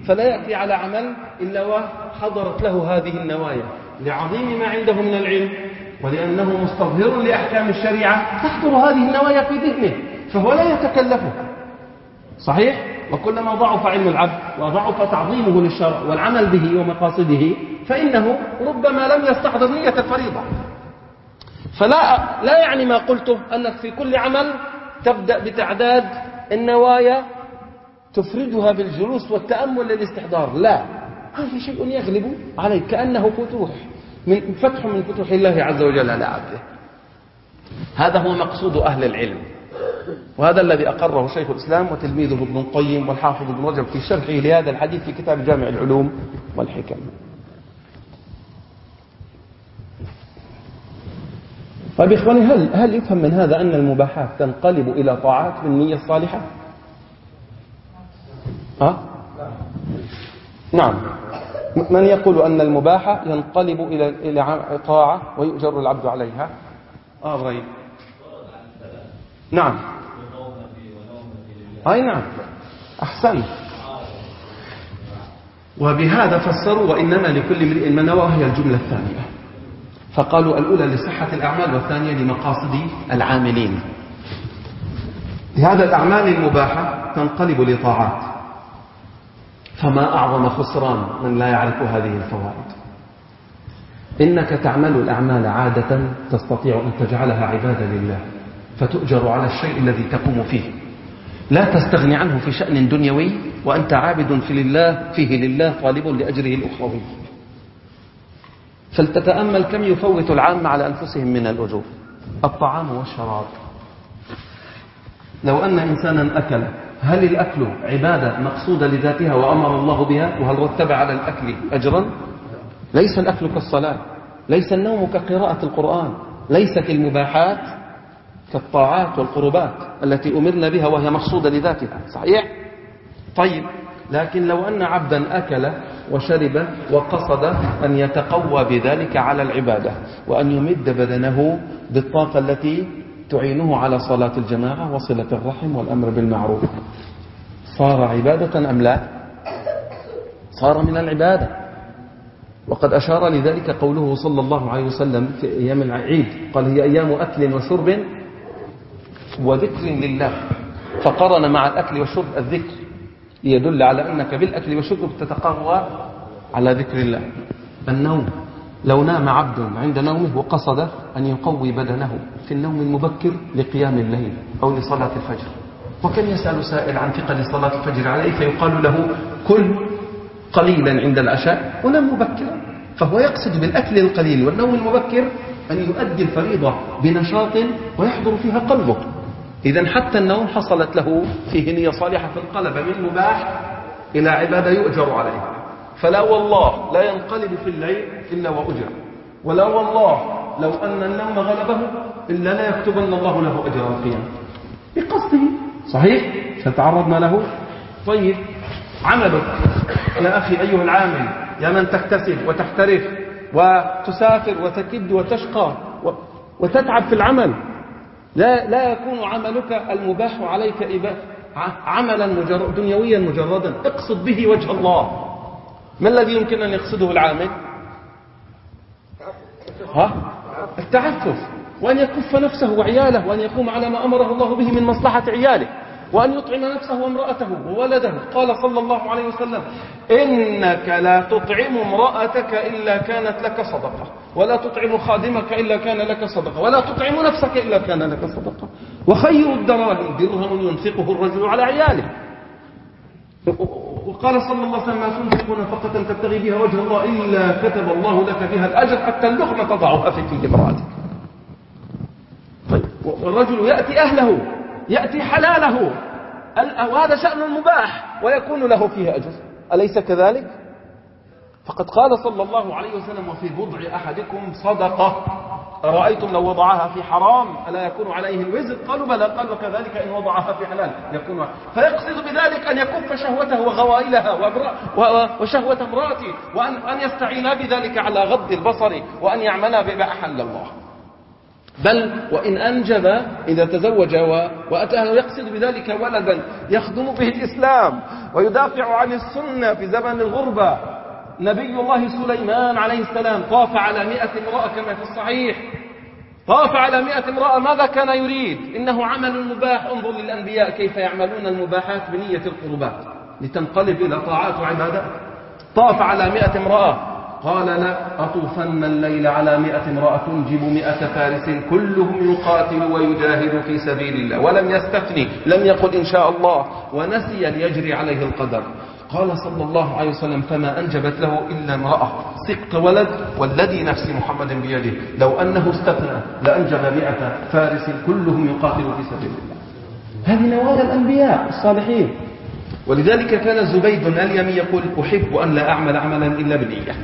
فلا يأتي على عمل إلا وحضرت له هذه النوايا لعظيم ما عنده من العلم، ولأنه مستظهر لأحكام الشريعة تحضر هذه النوايا في ذهنه، فهو لا يتكلفه. صحيح؟ وكلما ضعف علم العبد وضعف تعظيمه للشرع والعمل به ومقاصده فإنه ربما لم يستحضر نية الفريضة. فلا لا يعني ما قلته أنك في كل عمل تبدأ بتعداد النوايا تفردها بالجلوس والتأمل للاستحضار، لا، هذا شيء يغلب عليك كأنه فتوح من فتح من فتوح الله عز وجل على عبده. هذا هو مقصود أهل العلم، وهذا الذي أقره شيخ الإسلام وتلميذه ابن القيم والحافظ ابن رجب في شرحه لهذا الحديث في كتاب جامع العلوم والحكم. طيب إخواني، هل هل يفهم من هذا أن المباحات تنقلب إلى طاعات بالنية الصالحة؟ ها؟ نعم. من يقول أن المباحة ينقلب إلى إلى طاعة ويؤجر العبد عليها؟ آه إبراهيم. نعم. أي نعم، أحسن. وبهذا فسروا وإنما لكل امرئ ما نوى، وهي الجملة الثانية. فقالوا الأولى لصحة الأعمال والثانية لمقاصد العاملين. لهذا الأعمال المباحة تنقلب لطاعات، فما أعظم خسران من لا يعرف هذه الفوائد. إنك تعمل الأعمال عادة تستطيع أن تجعلها عبادة لله فتؤجر على الشيء الذي تقوم فيه، لا تستغني عنه في شأن دنيوي وأنت عابد في لله فيه لله طالب لأجره الأخروي. فلتتأمل كم يفوت العامة على أنفسهم من الأجور. الطعام والشراب، لو أن إنسانا أكل، هل الأكل عبادة مقصودة لذاتها وأمر الله بها؟ وهل رتب على الأكل أجرا؟ ليس الأكل كالصلاة، ليس النوم كقراءة القرآن، ليست المباحات كالطاعات والقربات التي أمرنا بها وهي مقصودة لذاتها. صحيح؟ طيب، لكن لو أن عبدا أكل وشرب وقصد أن يتقوى بذلك على العبادة وأن يمد بدنه بالطاقة التي تعينه على صلاة الجماعة وصلة الرحم والأمر بالمعروف، صار عبادة أم لا؟ صار من العبادة. وقد أشار لذلك قوله صلى الله عليه وسلم في أيام العيد، قال هي أيام أكل وشرب وذكر لله، فقرن مع الأكل والشرب الذكر يدل على أنك بالأكل والشرب تتقوى على ذكر الله. النوم، لو نام عبد عند نومه وقصد أن يقوي بدنه في النوم المبكر لقيام الليل أو لصلاة الفجر، وكان يسأل سائل عن ثقل صلاة الفجر عليه فيقال له كل قليلا عند العشاء ونام مبكرا، فهو يقصد بالأكل القليل والنوم المبكر أن يؤدي الفريضة بنشاط ويحضر فيها قلبه. إذن حتى النوم حصلت له فيه نية صالحة فانقلب من مباح إلى عبادة يؤجر عليها. فلا والله لا ينقلب في الليل إلا وأجر، ولا والله لو أن النوم غلبه إلا لا يكتبن الله له أجر القيام بقصده. صحيح؟ ستعرضنا له. طيب، عملك يا أخي أيها العامل، يا من تكتسب وتحترف وتسافر وتكد وتشقى وتتعب في العمل، لا لا يكون عملك المباح عليك عملا مجرد دنيويا مجردا، اقصد به وجه الله. ما الذي يمكن أن يقصده العامل؟ ها؟ التعفف، وأن يكف نفسه وعياله، وأن يقوم على ما أمره الله به من مصلحة عياله، وأن يطعم نفسه وامرأته وولده. قال صلى الله عليه وسلم إنك لا تطعم امرأتك إلا كانت لك صدقة، ولا تطعم خادمك إلا كان لك صدقة، ولا تطعم نفسك إلا كان لك صدقة، وخير الدراهم درهم ينفقه الرجل على عياله. وقال صلى الله عليه وسلم ما تنفق نفقة تبتغي بها وجه الله إلا كتب الله لك فيها الأجر حتى اللقمة تضعها في في امرأتك. طيب، والرجل يأتي أهله، يأتي حلاله، وهذا شأن المباح ويكون له فيه أجر، أليس كذلك؟ فقد قال صلى الله عليه وسلم وفي بضع أحدكم صدقة، أرأيتم لو وضعها في حرام ألا يكون عليه الوزر؟ قالوا بلى. قال وكذلك إن وضعها في حلال يكون. فيقصد بذلك أن يكف شهوته وغوائلها وشهوة امرأته، وأن يستعينا بذلك على غض البصر، وأن يعملا بما أحل الله. بل وإن أنجب إذا تزوج وأتاه يقصد بذلك ولدا يخدم به الإسلام ويدافع عن السنة في زمن الغربة. نبي الله سليمان عليه السلام طاف على مئة امرأة كما في الصحيح، طاف على مئة امرأة. ماذا كان يريد؟ إنه عمل مباح. انظر للأنبياء كيف يعملون المباحات بنية القربات لتنقلب إلى طاعات وعبادات. طاف على مئة امرأة، قال لا أطوفن الليل على مئة امرأة تنجب مئة فارس كلهم يقاتل ويجاهد في سبيل الله، ولم يستثني، لم يقل إن شاء الله، ونسي ليجري عليه القدر. قال صلى الله عليه وسلم فما أنجبت له إلا امرأة سقط ولد، والذي نفس محمد بيده لو أنه استثنى لأنجب مئة فارس كلهم يقاتل في سبيل الله. هذه نوايا الأنبياء الصالحين. ولذلك كان زبيد اليمي يقول أحب أن لا أعمل عملا إلا بنية.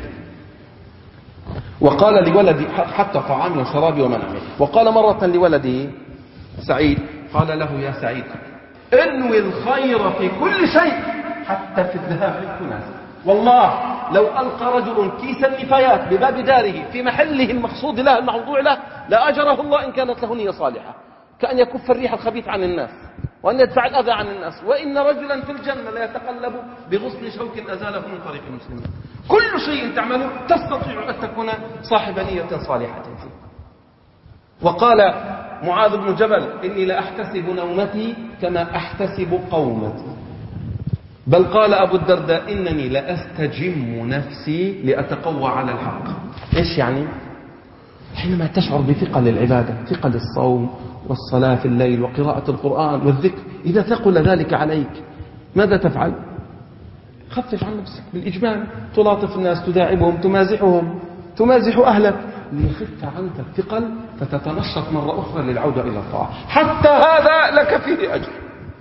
وقال لولدي حتى طعامي وشرابي ومنامي. وقال مرة لولدي سعيد قال له يا سعيد انوي الخير في كل شيء حتى في الذهاب للكناز. والله لو ألقى رجل كيس النفايات بباب داره في محله المقصود له الموضوع له لأجره الله إن كانت له نية صالحة، كأن يكف الريح الخبيث عن الناس وأن يدفع الأذى عن الناس. وإن رجلا في الجنة لا يتقلب بغصن شوك أزاله من طريق المسلمين. كل شيء تعمله تستطيع أن تكون صاحب نية صالحة فيه. وقال معاذ بن جبل إني لأحتسب نومتي كما أحتسب قومتي. بل قال أبو الدرداء إنني لأستجم نفسي لأتقوى على الحق. إيش يعني؟ حينما تشعر بثقل العبادة، ثقل الصوم والصلاة في الليل وقراءة القرآن والذكر، إذا ثقل ذلك عليك ماذا تفعل؟ خفف عن نفسك بالإجمال، تلاطف الناس، تداعبهم، تمازحهم، تمازح أهلك ليخف عنك الثقل فتتنشط مرة أخرى للعودة إلى الطاعة. حتى هذا لك فيه أجر.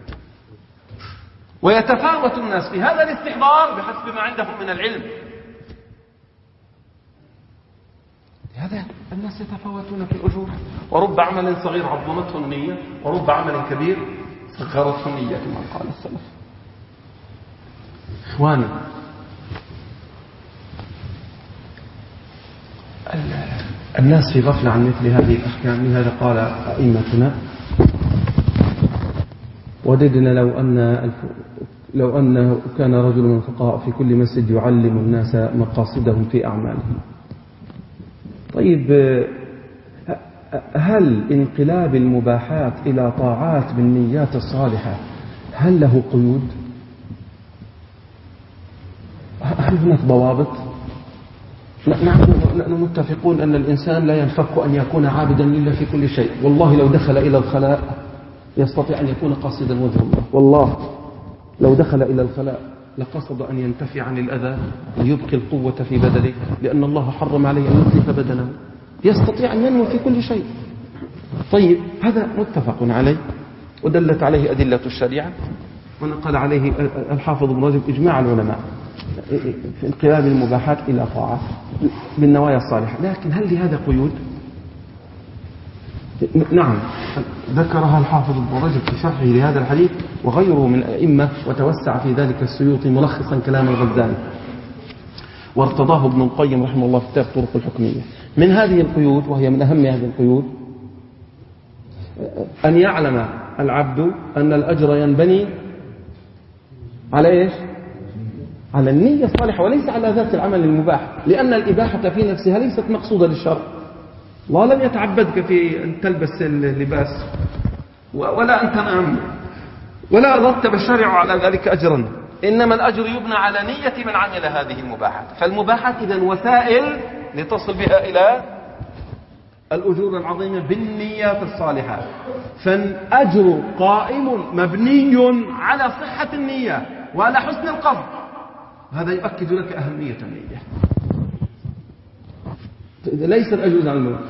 ويتفاوت الناس في هذا الاستحضار بحسب ما عندهم من العلم. هذا الناس يتفاوتون في الأجور. ورب عمل صغير عظمته النية، ورب عمل كبير صغرته النية كما قال السلف. إخواني، الناس في غفلة عن مثل هذه الأحكام. لهذا قال أئمتنا وددنا لو أن لو أنه كان رجل من الفقهاء في كل مسجد يعلم الناس مقاصدهم في أعمالهم. طيب، هل انقلاب المباحات إلى طاعات بالنيات الصالحة هل له قيود؟ هل هناك ضوابط؟ نحن متفقون أن الإنسان لا ينفك أن يكون عابدا لله في كل شيء. والله لو دخل إلى الخلاء يستطيع أن يكون قاصدا وجه الله. والله لو دخل إلى الخلاء لقصد أن ينتفي عن الأذى ويبقي القوة في بدنه، لأن الله حرم عليه أن يتلف بدنه. يستطيع أن ينوي في كل شيء. طيب، هذا متفق عليه ودلت عليه أدلة الشريعة، ونقل عليه الحافظ ابن رجب إجماع العلماء في انقلاب المباحات إلى طاعة بالنوايا الصالحة. لكن هل لهذا قيود؟ نعم، ذكرها الحافظ ابن رجب في شرحه لهذا الحديث وغيره من الأئمة، وتوسع في ذلك السيوطي ملخصا كلام الغزالي، وارتضاه ابن القيم رحمه الله في كتاب طرق الحكمية. من هذه القيود، وهي من أهم هذه القيود، أن يعلم العبد أن الأجر ينبني على إيش؟ على النية الصالحة وليس على ذات العمل المباح، لأن الإباحة في نفسها ليست مقصودة للشرع. الله لم يتعبدك في أن تلبس اللباس ولا أن تنام، ولا رتب الشرع على ذلك أجرا، إنما الأجر يبنى على نية من عمل هذه المباحات. فالمباحات إذن وسائل لتصل بها إلى الأجور العظيمة بالنيات الصالحات. فالأجر قائم مبني على صحة النية وعلى حسن القصد. هذا يؤكد لك أهمية النية. ليس الأجر على المباح.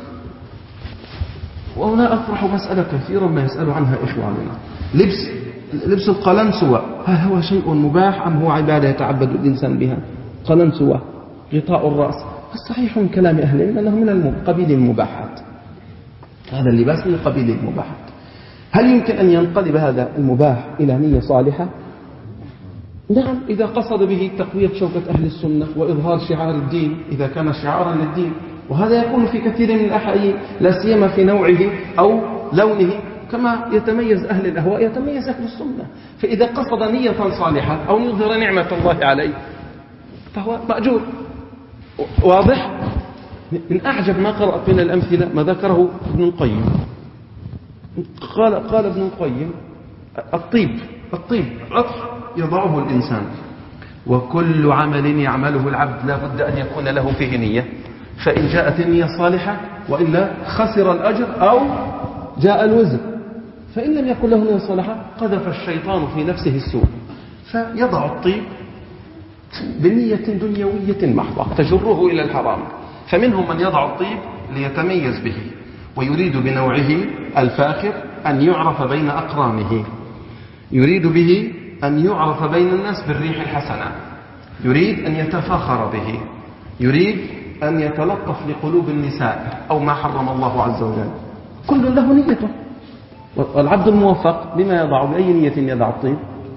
وهنا أطرح مسألة كثيرا ما يسأل عنها إخواننا. لبس لبس القلنسوة، هل هو شيء مباح أم هو عبادة يتعبد الإنسان بها؟ قلنسوة، غطاء الرأس، الصحيح من كلام أهل العلم أنه من قبيل المباحات. هذا اللباس من قبيل المباحات. هل يمكن أن ينقلب هذا المباح إلى نية صالحة؟ نعم، إذا قصد به تقوية شوكة أهل السنة وإظهار شعار الدين، إذا كان شعارا للدين. وهذا يكون في كثير من الأحيان لا سيما في نوعه أو لونه، كما يتميز أهل الأهواء يتميز أهل السنة. فإذا قصد نية صالحة أو يظهر نعمة الله عليه فهو مأجور. واضح؟ من أعجب ما قرأت من الأمثلة ما ذكره ابن القيم. قال قال ابن القيم الطيب الطيب عطر يضعه الإنسان، وكل عمل يعمله العبد لا بد أن يكون له فيه نية، فإن جاءت النية صالحة وإلا خسر الأجر أو جاء الوزر. فإن لم يكن له نية صالحة قذف الشيطان في نفسه السوء، فيضع الطيب بنية دنيوية محضة تجره إلى الحرام. فمنهم من يضع الطيب ليتميز به ويريد بنوعه الفاخر أن يعرف بين أقرانه، يريد به أن يعرف بين الناس بالريح الحسنة، يريد أن يتفاخر به، يريد أن يتلطف لقلوب النساء أو ما حرم الله عز وجل. كل له نيته. والعبد الموفق بما يضع، بأي نية يضع الطيب؟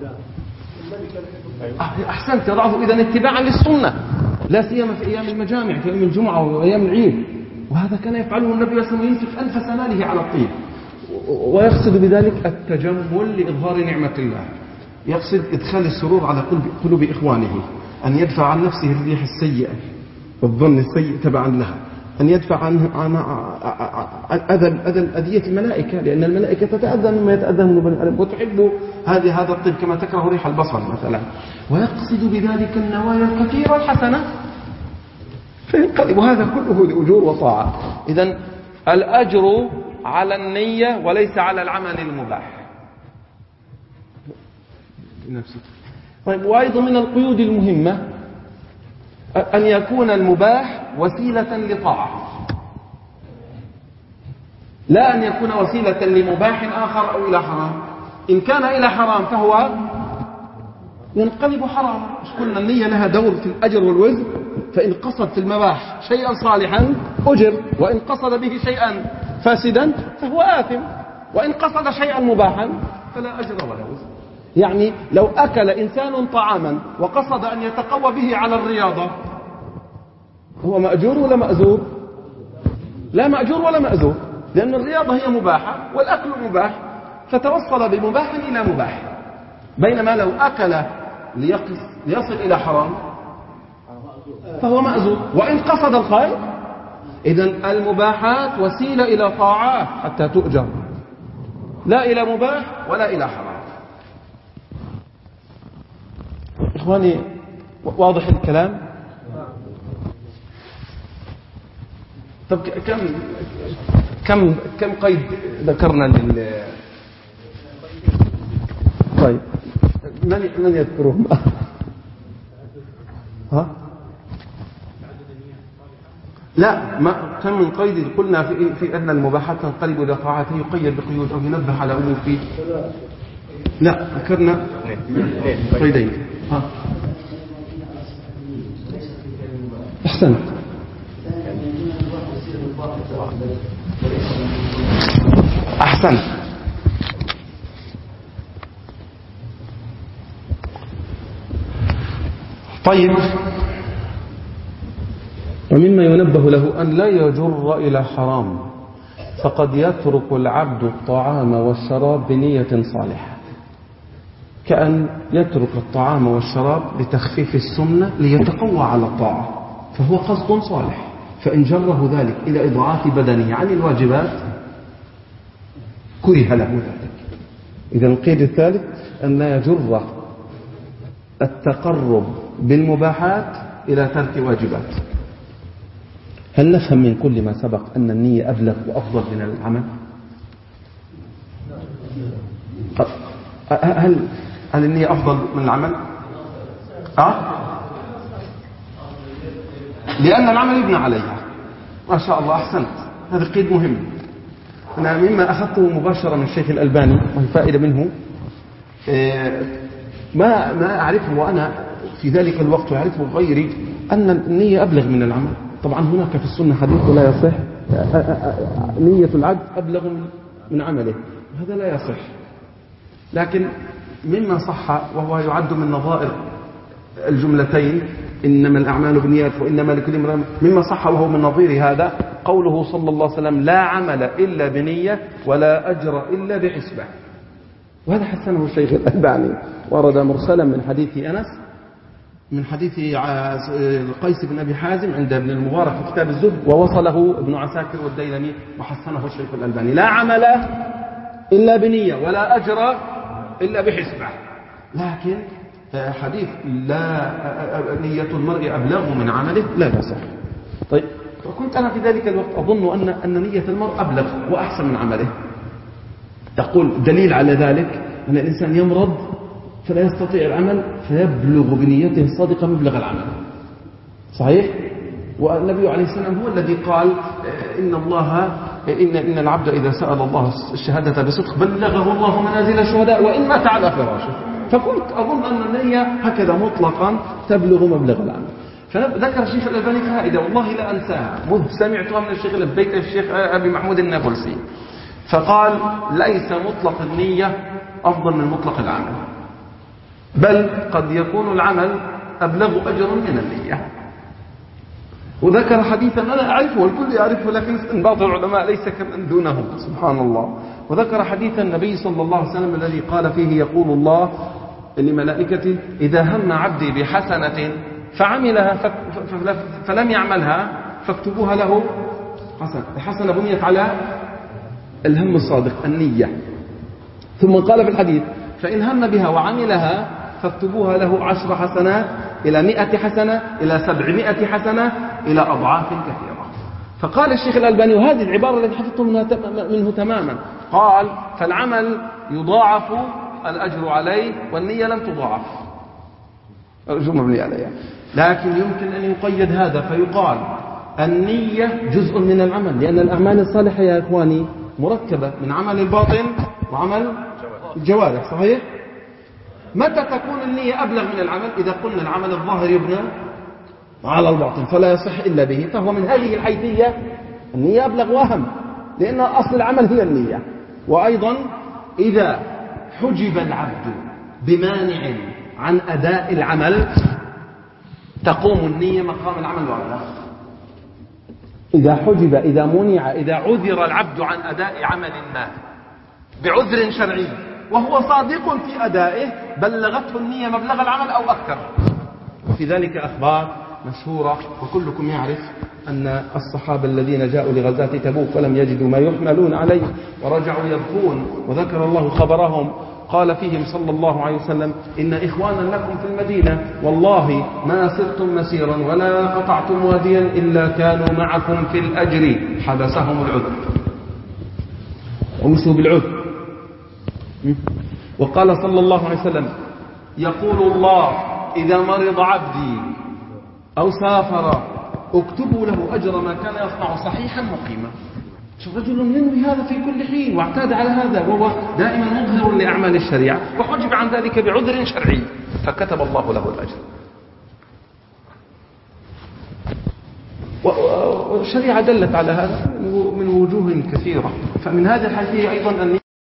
أحسنت، يضعه إذن اتباعا للسنة، لا سيما في أيام المجامع، في أيام الجمعة وأيام العيد. وهذا كان يفعله النبي صلى الله عليه وسلم، ينفق أنف سناله على الطيب، ويقصد بذلك التجمل لإظهار نعمة الله، يقصد إدخال السرور على قلوب إخوانه، أن يدفع عن نفسه الريح السيئة والظن السيء تبعا لها، أن يدفع عن عن أذى أذى أذية الملائكة، لأن الملائكة تتأذى مما يتأذى من بني آدم، وتحب هذه هذا الطيب كما تكره ريح البصل مثلا. ويقصد بذلك النوايا الكثيرة الحسنة فينقلب هذا كله لأجور وطاعة. إذن الأجر على النية وليس على العمل المباح. طيب، وأيضا من القيود المهمة أن يكون المباح وسيلة لطاعة، لا أن يكون وسيلة لمباح آخر أو إلى حرام. إن كان إلى حرام فهو ينقلب حراما. مش قلنا النية لها دور في الأجر والوزر؟ فإن قصد في المباح شيئا صالحا أجر، وإن قصد به شيئا فاسدا فهو آثم، وإن قصد شيئا مباحا فلا أجر ولا وزر. يعني لو أكل إنسان طعاما وقصد أن يتقوى به على الرياضة هو مأجور ولا مأزور؟ لا مأجور ولا مأزور، لأن الرياضة هي مباحة والأكل مباح، فتوصل بمباح إلى مباح. بينما لو أكل ليصل إلى حرام فهو مأزور، وإن قصد الخير. إذن المباحات وسيلة إلى طاعات حتى تؤجر، لا إلى مباح ولا إلى حرام. إخواني، واضح الكلام؟ طب كم كم كم قيد ذكرنا لل طيب، من من يذكرهم؟ ها؟ لا، ما كم من قيد قلنا في في أن المباحات تنقلب إلى طاعات، يقيد بقيود أو ينبه على أمور فيه. لا، ذكرنا قيدين. ها؟ أحسنت. أحسنت. طيب، ومما ينبه له أن لا يجر إلى حرام، فقد يترك العبد الطعام والشراب بنية صالحة، كأن يترك الطعام والشراب لتخفيف السمنة ليتقوى على الطاعة، فهو قصد صالح. فإن جره ذلك إلى إضعاف بدنه عن الواجبات كره له ذلك. إذا القيد الثالث أن لا يجر التقرب بالمباحات إلى ترك واجبات. هل نفهم من كل ما سبق أن النية أبلغ وأفضل من العمل؟ هل هل النية أفضل من العمل؟ أه؟ لأن العمل يبنى عليها. ما شاء الله، أحسنت، هذا قيد مهم. أنا مما أخذته مباشرة من الشيخ الألباني وهي فائدة منه، ما ما أعرفه وأنا في ذلك الوقت ويعرفه غيري، أن النية أبلغ من العمل. طبعا هناك في السنة حديث لا يصح، نية العبد أبلغ من عمله، هذا لا يصح. لكن مما صح وهو يعد من نظائر الجملتين إنما الأعمال بالنيات وإنما لكل امرئ مما صح وهو من نظير هذا قوله صلى الله عليه وسلم لا عمل إلا بنية ولا أجر إلا بحسبة، وهذا حسنه الشيخ الألباني، ورد مرسلا من حديث أنس من حديث قيس بن أبي حازم عند ابن المبارك في كتاب الزهد، ووصله ابن عساكر والديلمي وحسنه الشيخ الألباني. لا عمل إلا بنية ولا أجر إلا بحسبة، لكن حديث لا نية المرء أبلغ من عمله لا يصح. طيب، وكنت أنا في ذلك الوقت أظن أن أن نية المرء أبلغ وأحسن من عمله. تقول دليل على ذلك أن الإنسان يمرض فلا يستطيع العمل فيبلغ بنيته الصادقة مبلغ العمل، صحيح؟ والنبي عليه السلام هو الذي قال إن الله إن إن العبد إذا سأل الله الشهادة بصدق بلغه الله منازل الشهداء وإن مات على فراشه. فكنت أظن أن النية هكذا مطلقا تبلغ مبلغ العمل. فذكر الشيخ الألباني فائدة والله لا أنساها مذ سمعتها من الشيخ البيت الشيخ أبي محمود النابلسي، فقال ليس مطلق النية أفضل من مطلق العمل، بل قد يكون العمل أبلغ أجر من النية. وذكر حديثا أنا أعرفه والكل يعرفه لكن استنباط العلماء ليس كمن دونهم سبحان الله. وذكر حديث النبي صلى الله عليه وسلم الذي قال فيه يقول الله لملائكته إذا هم عبدي بحسنة فعملها فلم يعملها فاكتبوها له حسنة. الحسنة بنيت على الهم الصادق النية. ثم قال في الحديث فإن هم بها وعملها فاكتبوها له عشر حسنات إلى مئة حسنة إلى سبعمائة حسنة إلى أضعاف كثيرة. فقال الشيخ الألباني وهذه العبارة التي حفظت منه تماما، قال فالعمل يضاعف الأجر عليه والنية لم تضاعف الأجر مبني عليها، لكن يمكن أن يقيد هذا فيقال النية جزء من العمل، لأن الأعمال الصالحة يا إخواني مركبة من عمل الباطن وعمل الجوارح، صحيح؟ متى تكون النية أبلغ من العمل؟ إذا قلنا العمل الظاهر يبنى على الباطن فلا يصح إلا به، فهو من هذه الحيثية النية أبلغ وأهم، لأن أصل العمل هي النية. وأيضا إذا حجب العبد بمانع عن أداء العمل تقوم النية مقام العمل وعلا. إذا حجب إذا منع إذا عذر العبد عن أداء عمل ما بعذر شرعي وهو صادق في أدائه بلغته النية مبلغ العمل أو أكثر. وفي ذلك أخبار مشهورة وكلكم يعرف أن الصحابة الذين جاءوا لغزاة تبوك فلم يجدوا ما يحملون عليه ورجعوا يبكون وذكر الله خبرهم، قال فيهم صلى الله عليه وسلم إن إخوانا لكم في المدينة والله ما سرتم مسيرا ولا قطعتم واديا إلا كانوا معكم في الأجر حبسهم العذر ومسوا بالعذر. وقال صلى الله عليه وسلم يقول الله إذا مرض عبدي أو سافر اكتبوا له أجر ما كان يصنع صحيحا مقيما. شوف رجل ينوي هذا في كل حين واعتاد على هذا وهو دائما مظهر لأعمال الشريعة وحجب عن ذلك بعذر شرعي فكتب الله له الأجر. والشريعة دلت على هذا من وجوه كثيرة. فمن هذه الحيثية أيضا أن